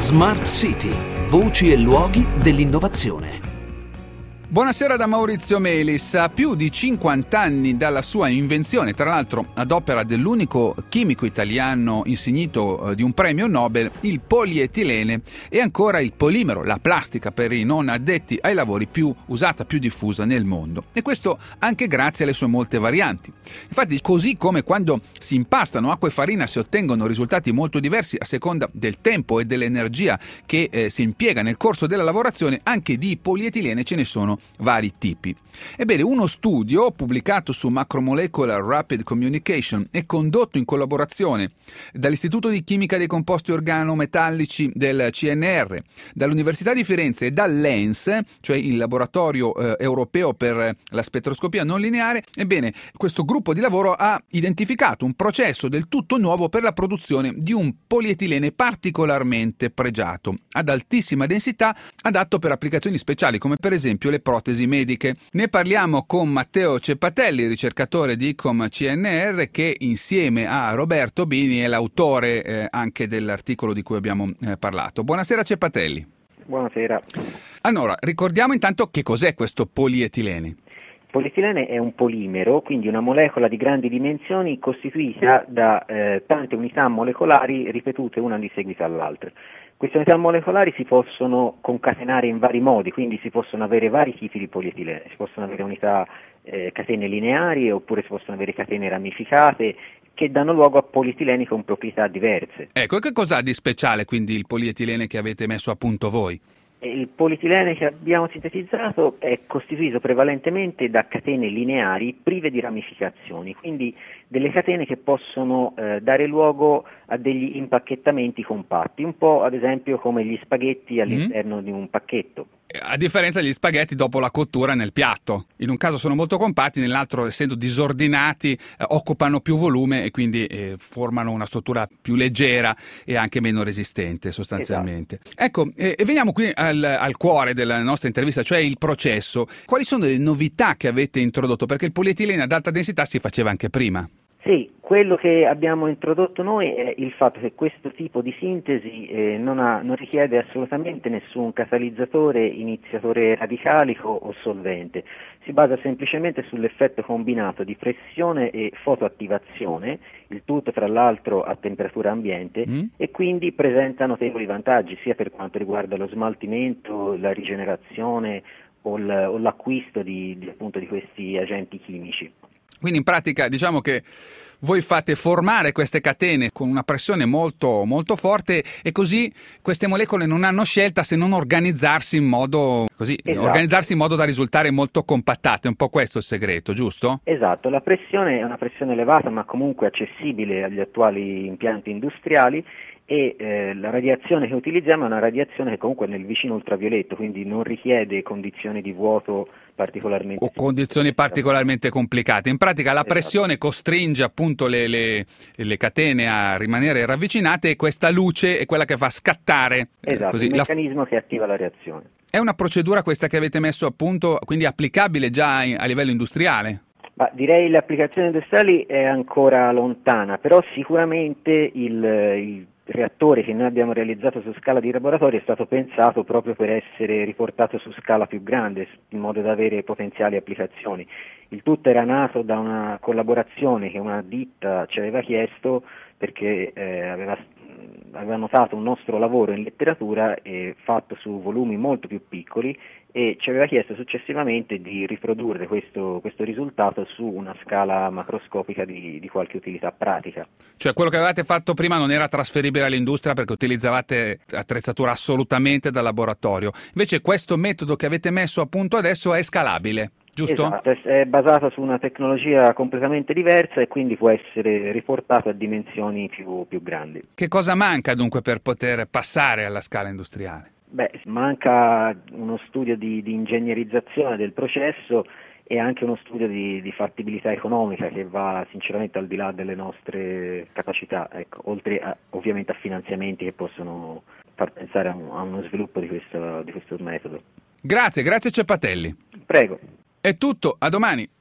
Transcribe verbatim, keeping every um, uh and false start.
Smart City, voci e luoghi dell'innovazione. Buonasera da Maurizio Melis. A più di cinquanta anni dalla sua invenzione, tra l'altro ad opera dell'unico chimico italiano insignito eh, di un premio Nobel, il polietilene è ancora il polimero, la plastica per i non addetti ai lavori più usata, più diffusa nel mondo. E questo anche grazie alle sue molte varianti. Infatti, così come quando si impastano acqua e farina si ottengono risultati molto diversi a seconda del tempo e dell'energia che eh, si impiega nel corso della lavorazione, anche di polietilene ce ne sono vari tipi. Ebbene, uno studio pubblicato su Macromolecular Rapid Communication e condotto in collaborazione dall'Istituto di Chimica dei Composti Organometallici del C N R, dall'Università di Firenze e dall'E N S, cioè il laboratorio eh, europeo per la spettroscopia non lineare, ebbene, questo gruppo di lavoro ha identificato un processo del tutto nuovo per la produzione di un polietilene particolarmente pregiato, ad altissima densità, adatto per applicazioni speciali come per esempio le protesi mediche. Ne parliamo con Matteo Ceppatelli, ricercatore di ICOM C N R, che insieme a Roberto Bini è l'autore eh, anche dell'articolo di cui abbiamo eh, parlato. Buonasera Ceppatelli. Buonasera. Allora, ricordiamo intanto che cos'è questo polietilene. Il polietilene è un polimero, quindi una molecola di grandi dimensioni costituita da eh, tante unità molecolari ripetute una di seguito all'altra. Queste unità molecolari si possono concatenare in vari modi, quindi si possono avere vari tipi di polietilene, si possono avere unità eh, catene lineari oppure si possono avere catene ramificate che danno luogo a polietileni con proprietà diverse. Ecco, e che cos'ha di speciale quindi il polietilene che avete messo a punto voi? Il polietilene che abbiamo sintetizzato è costituito prevalentemente da catene lineari prive di ramificazioni, quindi delle catene che possono eh, dare luogo a degli impacchettamenti compatti, un po' ad esempio come gli spaghetti all'interno mm. di un pacchetto. A differenza degli spaghetti dopo la cottura nel piatto. In un caso sono molto compatti, nell'altro, essendo disordinati, eh, occupano più volume e quindi eh, formano una struttura più leggera e anche meno resistente sostanzialmente. Esatto. Ecco, eh, e veniamo qui al, al cuore della nostra intervista, cioè il processo. Quali sono le novità che avete introdotto? Perché il polietilene ad alta densità si faceva anche prima. Sì, quello che abbiamo introdotto noi è il fatto che questo tipo di sintesi eh, non, ha, non richiede assolutamente nessun catalizzatore, iniziatore radicalico o solvente, si basa semplicemente sull'effetto combinato di pressione e fotoattivazione, il tutto tra l'altro a temperatura ambiente, mm. e quindi presenta notevoli vantaggi sia per quanto riguarda lo smaltimento, la rigenerazione o, l, o l'acquisto di, di, appunto, di questi agenti chimici. Quindi in pratica diciamo che voi fate formare queste catene con una pressione molto, molto forte e così queste molecole non hanno scelta se non organizzarsi in modo così, esatto. organizzarsi in modo da risultare molto compattate. È un po' questo il segreto, giusto? Esatto, la pressione è una pressione elevata ma comunque accessibile agli attuali impianti industriali e eh, la radiazione che utilizziamo è una radiazione che comunque è nel vicino ultravioletto, quindi non richiede condizioni di vuoto particolarmente o condizioni particolarmente complicate. In pratica la esatto. pressione costringe appunto le, le, le catene a rimanere ravvicinate e questa luce è quella che fa scattare esatto, eh, così, il la... meccanismo che attiva la reazione. È una procedura questa che avete messo a punto, quindi applicabile già in, a livello industriale? Ma direi l'applicazione industriali è ancora lontana, però sicuramente il, il reattore che noi abbiamo realizzato su scala di laboratorio è stato pensato proprio per essere riportato su scala più grande, in modo da avere potenziali applicazioni. Il tutto era nato da una collaborazione che una ditta ci aveva chiesto perché eh, aveva, aveva notato un nostro lavoro in letteratura eh, fatto su volumi molto più piccoli e ci aveva chiesto successivamente di riprodurre questo, questo risultato su una scala macroscopica di, di qualche utilità pratica. Cioè quello che avevate fatto prima non era trasferibile all'industria perché utilizzavate attrezzatura assolutamente da laboratorio, invece questo metodo che avete messo a punto adesso è scalabile, giusto? Esatto, è basato su una tecnologia completamente diversa e quindi può essere riportato a dimensioni più, più grandi. Che cosa manca dunque per poter passare alla scala industriale? Beh, manca uno studio di, di ingegnerizzazione del processo e anche uno studio di, di fattibilità economica che va sinceramente al di là delle nostre capacità, ecco, oltre a, ovviamente a finanziamenti che possono far pensare a, un, a uno sviluppo di questo, di questo metodo. Grazie, grazie Ceppatelli. Prego. È tutto, a domani.